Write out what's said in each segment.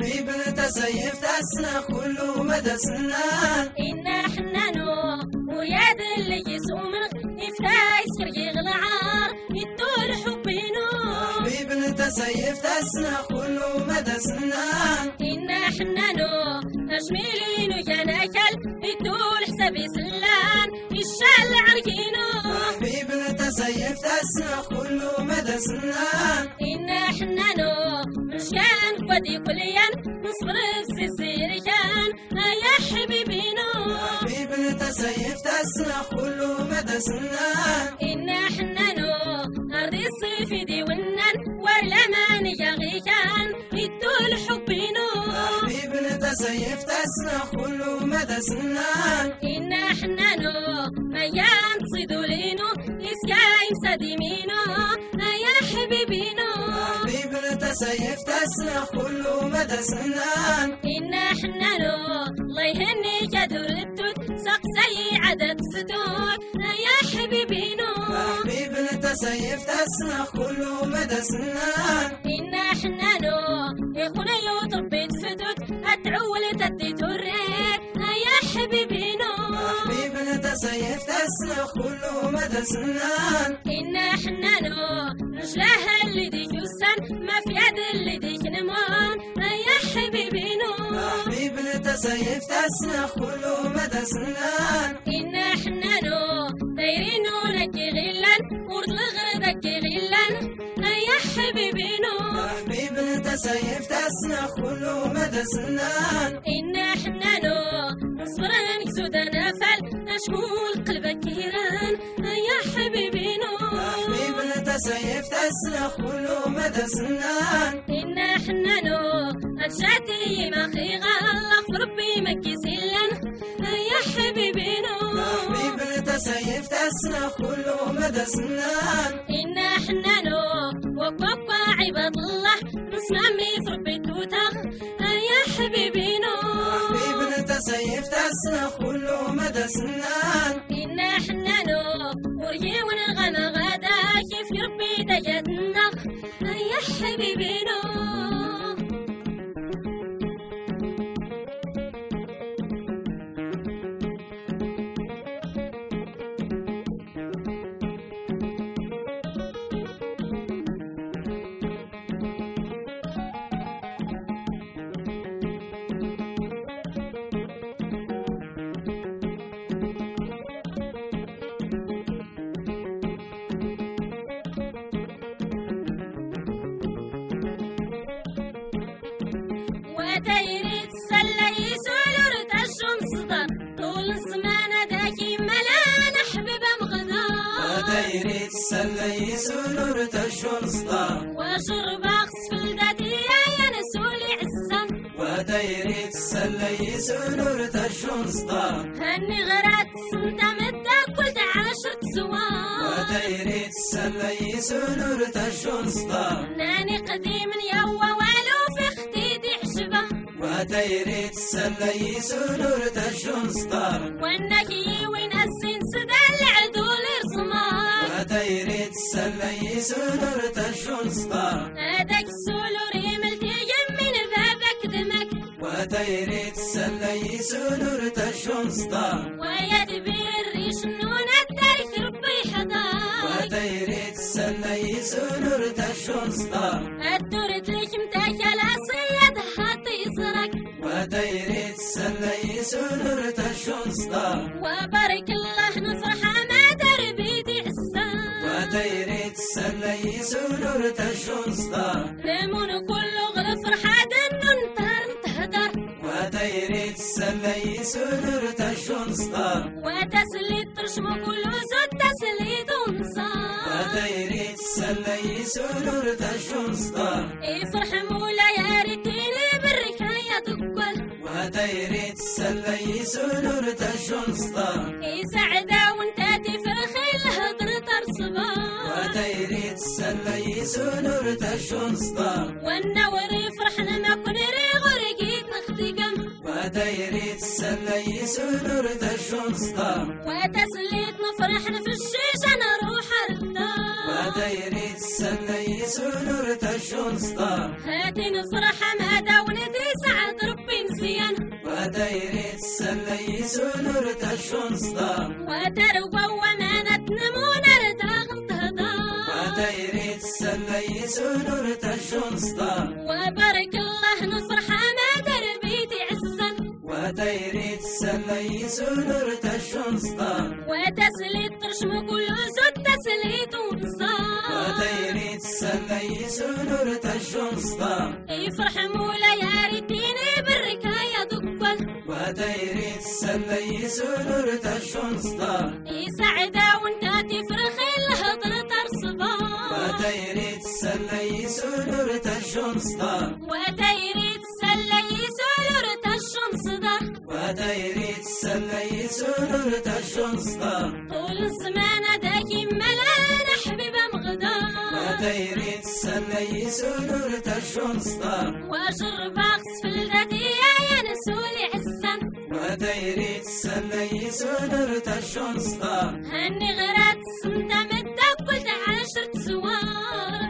حبيب تسيف تسنا كل مدى سنان إنا حنانو ورياد اللي يسومن يفتاي سرقي غلعار يدول حبينو حبيب تسيف تسنا كل مدى سنان إنا حنانو أجميلين وياناكل يدول حسابي سلان يشال عرقينو حبيب تسيف تسنا كل مدى سنان إنا حنانو مشيان قدي كليان نصبر في سيريان يا حبيبينو حبيب تسيف تسنا كل مدى سنان إنا حنانو أرضي الصيف دي ونان ورلمان يغيكان يدول حبينو حبيب تسيف تسنا كل مدى سنان إنا حنانو ميان تصيدولينو يسكاين سديمينو يا حبيبينو حبيب تسيف تسنا كل مدى سنان إنا حنانو الله يهنيك يا دور التوت سقسي عدد ستور يا حبيبينو حبيب تسيف تسنا كل مدى سنان إنا حنانو يخونا يطبيت فتوت أتعول تديت الريت يا حبيبينو حبيب تسيف تسنا كل مدى سنان إنا حنانو رجلها اللي ديك يسان ما في يد اللي ديك نمان يا حبيبينو حبيب تسيف تسنا كل مدى سنان إنا حنانو دايرينو لكي غلان ورد الغردك غلان يا حبيبينو حبيب تسيف تسنا كل مدى سنان إنا حنانو نصبر نكسود نفل أشكول قلبك كيران يا حبيبينو حبيب تسيف تسنا كل مدى سنان إنا حنانو أرجعتي ما خيغا الله في ربي مكي سلان يا حبيبينو حبيب تسيف تسنا كل مدى سنان إنا حنانو وكوكا عباد الله نسمامي في ربي توتا يا حبيبينو حبيب تسيف تسنا كل مدى سنان إنا حنانو وريي ونغنى غدا كيف ربي دجتنا يا حبيبينو وتيري تسلى يسولر تجم صدر طول الزمان داكي ملا نحبب مغدا وتيري تسلى يسولر تجم صدر وشرب أغسفل ذاتي يا نسولي عزم وتيري تسلى يسولر تجم صدر هني غرات سنتا مدى قلت عاشرة زوار وتيري تسلى يسولر تجم صدر ناني قديم يوا والو في اختي حجبه وتيري تسلى يسولر تجم صدر وانك وين السن سدى العدول رسمار وتيري تسلى يسولر تجم صدر هذاك السولور يملتي من بابك دمك وتيري تسلى يسولر تجم صدر ويا تبير ريش النون التاريخ ربي حضار وتيري تسلى يسولر تجم صدر الدورة لك متاكل صياد حاطي يسرك وتيري تسلى يسولر تجم صدر وبارك الله نفرح ما دربيتي حسان وتيري تسلى يسولر تجم صدر لمون كله غير فرحة ننطر نتهدر وتيري تسلى يسولر تجم صدر وتسليت ترشمو كله زود تسليت ونصار وتيري تسلى يسولر تجم صدر فرح مولا يا ريتيني برك يا دقل وتيري تسلى يسولر تجم صدر سعدة وانت تفرخي الهضر ترصبا وتيري تسلى يسولر تجم صدر والنور فرحنا ما كنري غرقيت نخدقم وتيري تسلى يسولر تجم صدر وتسليت نفرحنا في الشيشة نروح الدار وتيري تسلى يسولر تجم صدر هاتي نفرح ما داون دي سنور تشون صدام وتروى ومانت نمون ارتاغ تهضام وتيري تسلي سنور تشون صدام وبارك الله نفرح ما دربيتي عزا وتيري تسلي سنور تشون صدام وتسليت ترشم كل زود تسليت ونصام وتيري تسلي سنور تشون صدام يفرح مولا يا ريتيني بالركاية دقل وتيري تسلي سنور تشون صدام يسعدا وانت تفرخي الهضر ترصبان وتيري تسلي سنور تشون صدام وتيري تسلي سرور تشون صدام وتيري تسلي سنور تشون صدام طول الزمان داكي ملانا حبيبة مغدام وتيري تسلي سنور تشون صدام وجرب اغصف الذاتي يا نسولي عزا وتيري تسلي سنور تشون صدام هني غرات السمدة مدة قلت 10 زوار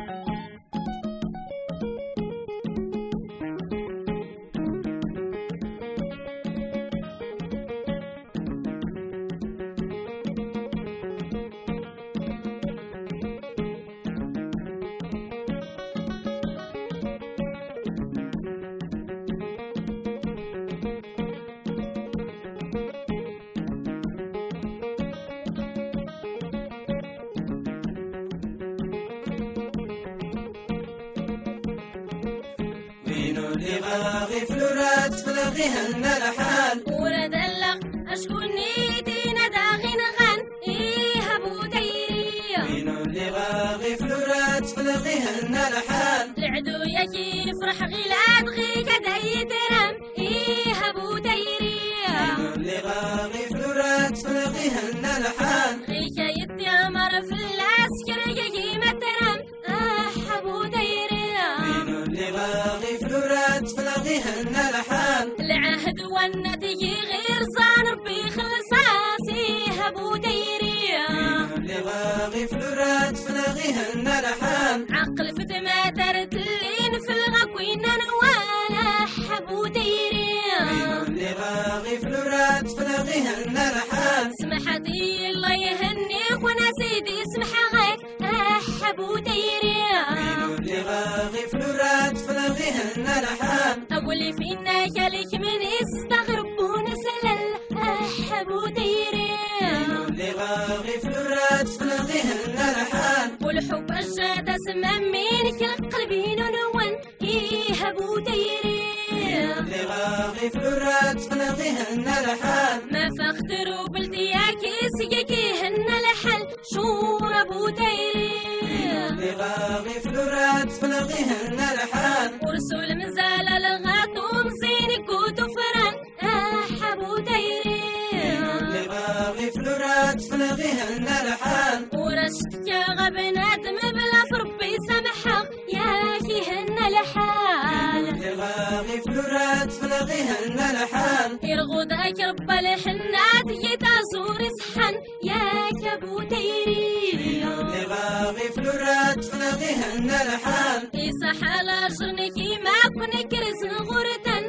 وينو اللي غاغي فلورات فلغيهن الحال ورد اللغ أشكون نيتينا داغي نغان إيه أبو ديري وينو اللي غاغي فلورات فلغيهن الحال العدو يجي نفرح غيلاد غي كدا يترم إيه أبو ديري وينو اللي غاغي فلورات فلغيهن الحال غي كيد يامر في العسكر يجي مترم أبو ديري وينو اللي غاغي فلورات فلغيهن الحال العهد والنتيجة غير صان ربي خلصاسي أبو ديري وينو اللي غاغي فلورات فلغيهن الحال عقل في دماتر تلين في الغكوين نوالا أبو ديري وينو اللي غاغي فلورات فلغيهن الحال سمحتي الله يهنيك وانا سيدي اسمح غيك أبو ديري وينو اللي غاغي فلورات فلغيهن الحال أقولي فينا جالك من يستغربون سلل أبو ديري وينو اللي غاغي فلورات فلغيهن الحال والحب الجاد اسمى منك القلبين نون إيه أبو ديري اللي غاغي فلورات فلغيهن الحال ما فاختروا بلدياكي سيكيهن الحل شور أبو ديري اللي غاغي فلورات فلغيهن الحال ورسول مزال الغاطوم زينك وتفرن أبو ديري اللي غاغي فلورات فلغيهن الحال ورشتك يا غبنادم بلا فربي سمحك يا كيهن الحال اللي غاغي فلورات فلغيهن الحال يرغدك رب الحنات يتازور صحن يا أبو ديري اللي غاغي فلورات فلغيهن الحال يصح على جرنك ما كنك رزن غردن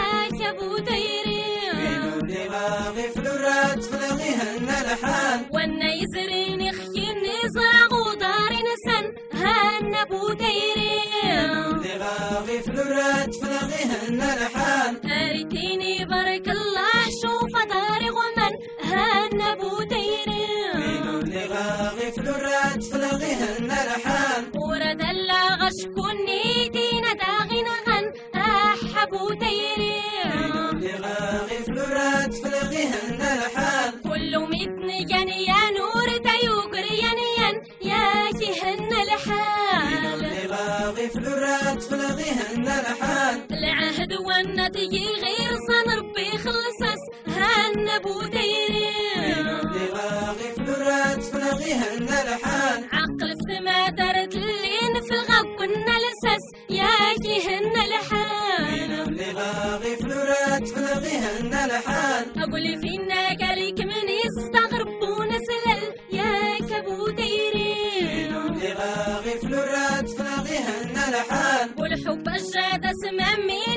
يا أبو ديري اللي غاغي فلورات فلغيهن الحال وانا يزريني خيني زراغ وداري نسن هان أبو ديري اللي غاغي فلورات فلغيهن الحال أريتيني بارك الله شوف داري غمن هان أبو ديري اللي غاغي فلورات فلغيهن الحال ورد اللغ شكوني دينا داغي نغن أبو ديري اللي غاغي فلورات فلغيهن الحال كل متن جاني يا نور دايوقر ينين يا كيهن الحال اللي غاغي فلورات فلغيهن الحال العهد والنتيجة غير صن ربي خلصس هان أبو ديري اللي غاغي فلورات فلغيهن الحال عقل في ما درت اللين في الغب كنا لسس يا كيهن الحال اللي غاغي فلورات فلغيهن الحال أقولي فينا قالك من يستغربون سلل يا أبو ديري اللي غاغي فلورات فلغيهن الحال والحب الجاد اسمى